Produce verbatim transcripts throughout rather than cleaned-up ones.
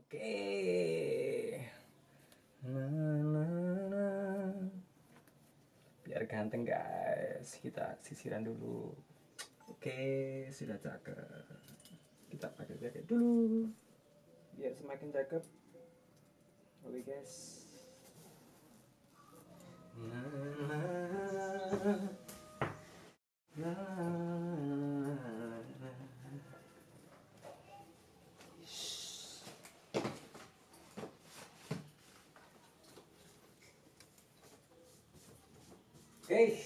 Oke. Nah, nah, nah. Biar ganteng guys, kita sisiran dulu. Oke, sudah cakep. Kita pakai jaket dulu biar semakin cakep. Oke guys. Nah, nah, nah. Oke.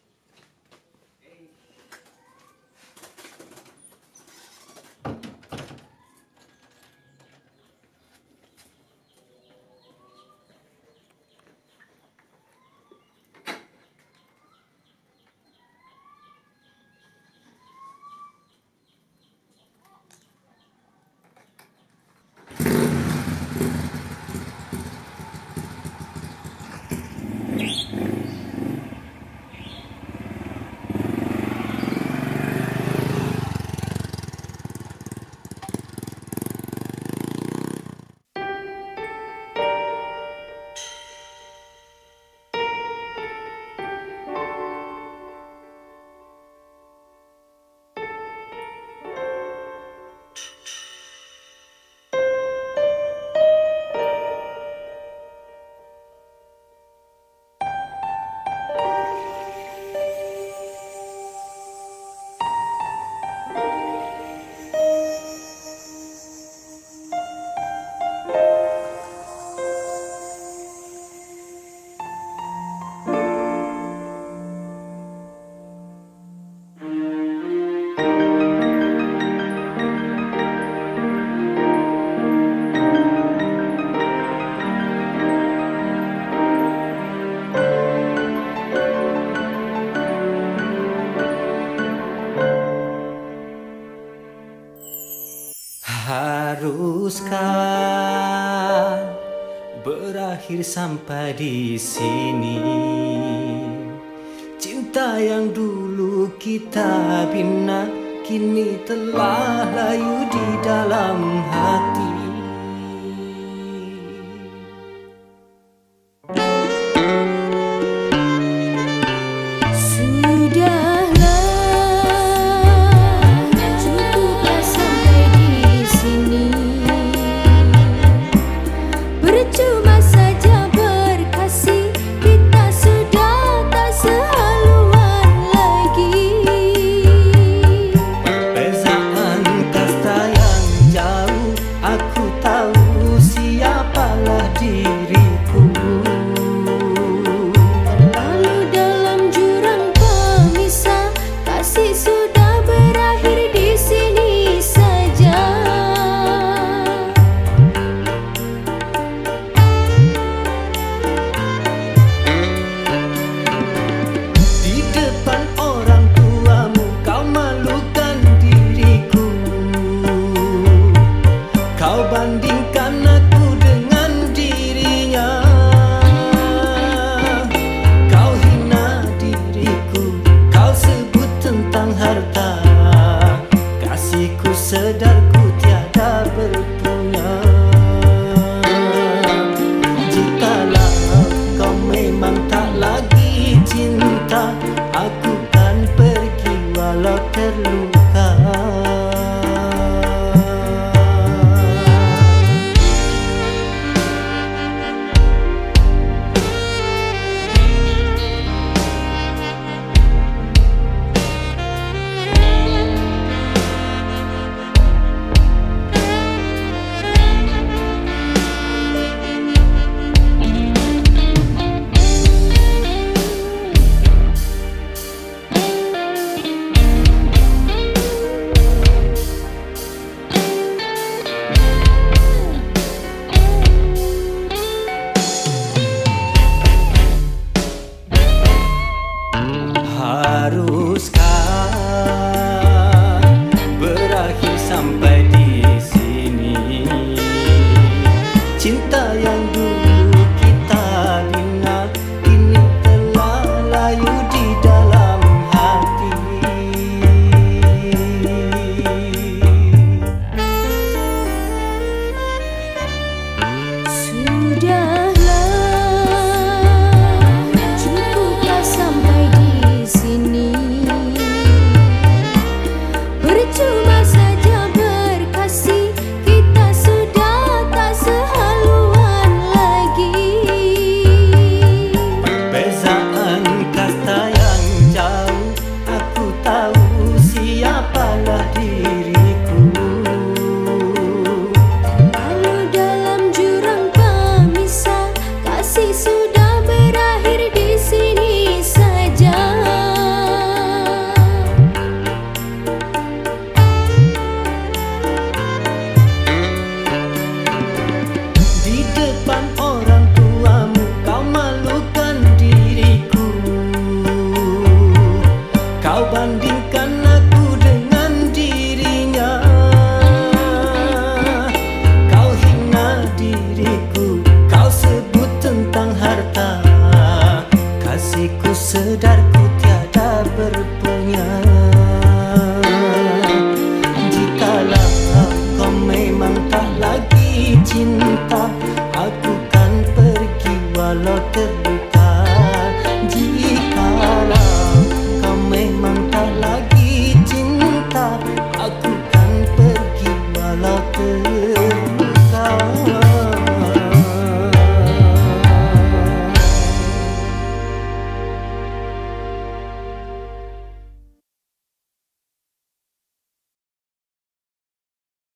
Haruskah berakhir sampai di sini? Cinta yang dulu kita bina kini telah layu di dalam hati. Bandingkan aku dengan dirinya. Kau hina diriku, kau sebut tentang harta. Kasihku sedarku tiada berpunya. Jikalau kau memang tak lagi cinta, aku kan pergi walau terluka. Jika